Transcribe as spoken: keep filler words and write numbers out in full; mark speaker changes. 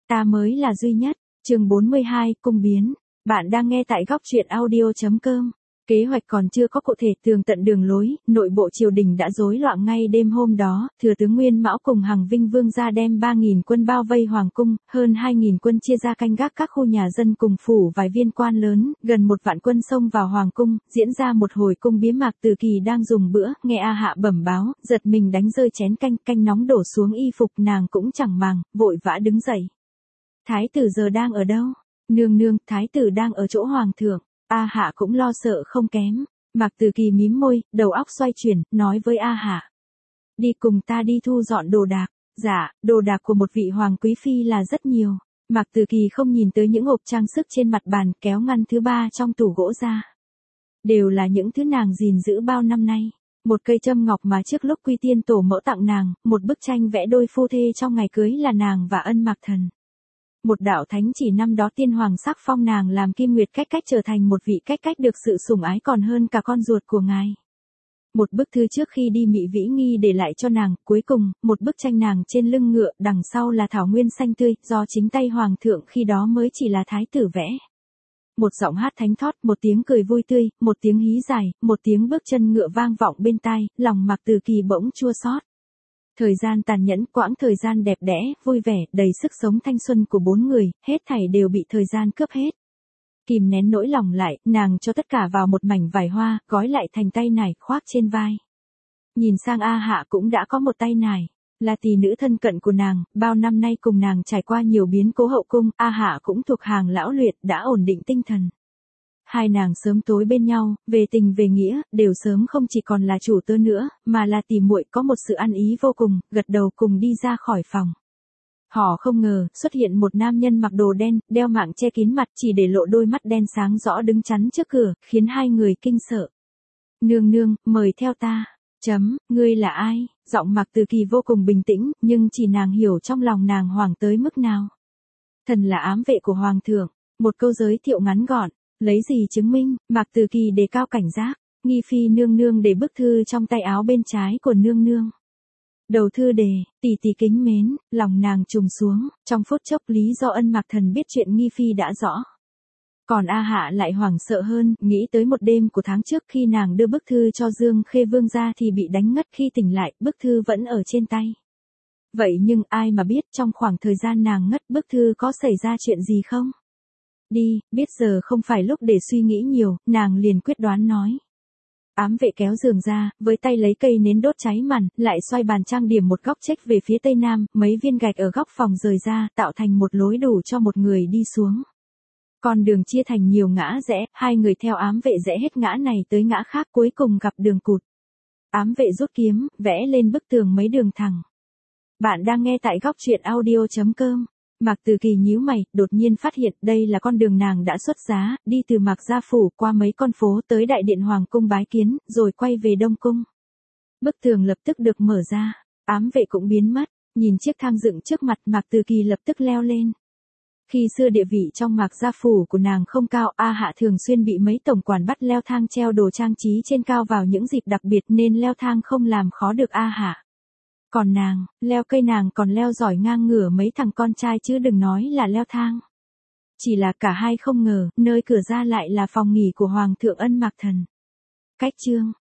Speaker 1: Ta mới là duy nhất. Chương bốn mươi hai, cung biến. Bạn đang nghe tại góc truyện audio chấm com. Kế hoạch còn chưa có cụ thể tường tận đường lối, nội bộ triều đình đã rối loạn ngay đêm hôm đó, thừa tướng Nguyên Mão cùng Hằng Vinh Vương gia đem ba nghìn quân bao vây hoàng cung, hơn hai nghìn quân chia ra canh gác các khu nhà dân cùng phủ vài viên quan lớn, gần một vạn quân xông vào hoàng cung, diễn ra một hồi cung biếm. Mạc Từ Kỳ đang dùng bữa, nghe A Hạ bẩm báo, giật mình đánh rơi chén canh, canh nóng đổ xuống y phục, nàng cũng chẳng màng, vội vã đứng dậy. Thái tử giờ đang ở đâu? Nương nương, thái tử đang ở chỗ hoàng thượng. A Hạ cũng lo sợ không kém. Mạc Từ Kỳ mím môi, đầu óc xoay chuyển, nói với A Hạ. Đi cùng ta đi thu dọn đồ đạc. Dạ, đồ đạc của một vị hoàng quý phi là rất nhiều. Mạc Từ Kỳ không nhìn tới những hộp trang sức trên mặt bàn, kéo ngăn thứ ba trong tủ gỗ ra. Đều là những thứ nàng gìn giữ bao năm nay. Một cây châm ngọc mà trước lúc quy tiên tổ mẫu tặng nàng, một bức tranh vẽ đôi phu thê trong ngày cưới là nàng và Ân Mạc Thần. Một đạo thánh chỉ năm đó tiên hoàng sắc phong nàng làm Kim Nguyệt Cách Cách trở thành một vị cách cách được sự sủng ái còn hơn cả con ruột của ngài. Một bức thư trước khi đi Mị Vĩ Nghi để lại cho nàng, cuối cùng, một bức tranh nàng trên lưng ngựa, đằng sau là thảo nguyên xanh tươi, do chính tay hoàng thượng khi đó mới chỉ là thái tử vẽ. Một giọng hát thánh thót, một tiếng cười vui tươi, một tiếng hí dài, một tiếng bước chân ngựa vang vọng bên tai, lòng Mạc Từ Kỳ bỗng chua xót. Thời gian tàn nhẫn, quãng thời gian đẹp đẽ, vui vẻ, đầy sức sống thanh xuân của bốn người, hết thảy đều bị thời gian cướp hết. Kìm nén nỗi lòng lại, nàng cho tất cả vào một mảnh vải hoa, gói lại thành tay nải, khoác trên vai. Nhìn sang A Hạ cũng đã có một tay nải, là tỷ nữ thân cận của nàng, bao năm nay cùng nàng trải qua nhiều biến cố hậu cung, A Hạ cũng thuộc hàng lão luyện, đã ổn định tinh thần. Hai nàng sớm tối bên nhau, về tình về nghĩa, đều sớm không chỉ còn là chủ tớ nữa, mà là tỷ muội, có một sự ăn ý vô cùng, gật đầu cùng đi ra khỏi phòng. Họ không ngờ, xuất hiện một nam nhân mặc đồ đen, đeo mạng che kín mặt, chỉ để lộ đôi mắt đen sáng rõ đứng chắn trước cửa, khiến hai người kinh sợ. Nương nương, mời theo ta. Chấm, ngươi là ai? Giọng Mạc Từ Kỳ vô cùng bình tĩnh, nhưng chỉ nàng hiểu trong lòng nàng hoảng tới mức nào. Thần là ám vệ của hoàng thượng. Một câu giới thiệu ngắn gọn. Lấy gì chứng minh? Mạc Từ Kỳ đề cao cảnh giác. Nghi phi nương nương để bức thư trong tay áo bên trái của nương nương. Đầu thư đề, tỷ tỷ kính mến, lòng nàng trùng xuống, trong phút chốc lý do Ân Mạc Thần biết chuyện Nghi phi đã rõ. Còn A Hạ lại hoảng sợ hơn, nghĩ tới một đêm của tháng trước khi nàng đưa bức thư cho Dương Khê Vương ra thì bị đánh ngất, khi tỉnh lại, bức thư vẫn ở trên tay. Vậy nhưng ai mà biết trong khoảng thời gian nàng ngất bức thư có xảy ra chuyện gì không? Đi, biết giờ không phải lúc để suy nghĩ nhiều, nàng liền quyết đoán nói. Ám vệ kéo giường ra, với tay lấy cây nến đốt cháy màn, lại xoay bàn trang điểm một góc chếch về phía tây nam, mấy viên gạch ở góc phòng rời ra, tạo thành một lối đủ cho một người đi xuống. Con đường chia thành nhiều ngã rẽ, hai người theo ám vệ rẽ hết ngã này tới ngã khác, cuối cùng gặp đường cụt. Ám vệ rút kiếm, vẽ lên bức tường mấy đường thẳng. Bạn đang nghe tại góc truyện audio chấm com. Mạc Từ Kỳ nhíu mày, đột nhiên phát hiện đây là con đường nàng đã xuất giá, đi từ Mạc Gia Phủ qua mấy con phố tới đại điện hoàng cung bái kiến, rồi quay về Đông Cung. Bức tường lập tức được mở ra, ám vệ cũng biến mất, nhìn chiếc thang dựng trước mặt Mạc Từ Kỳ lập tức leo lên. Khi xưa địa vị trong Mạc Gia Phủ của nàng không cao, A Hạ thường xuyên bị mấy tổng quản bắt leo thang treo đồ trang trí trên cao vào những dịp đặc biệt nên leo thang không làm khó được A Hạ. Còn nàng, leo cây nàng còn leo giỏi ngang ngửa mấy thằng con trai chứ đừng nói là leo thang. Chỉ là cả hai không ngờ, nơi cửa ra lại là phòng nghỉ của Hoàng thượng Ân Mạc Thần. Cách chương,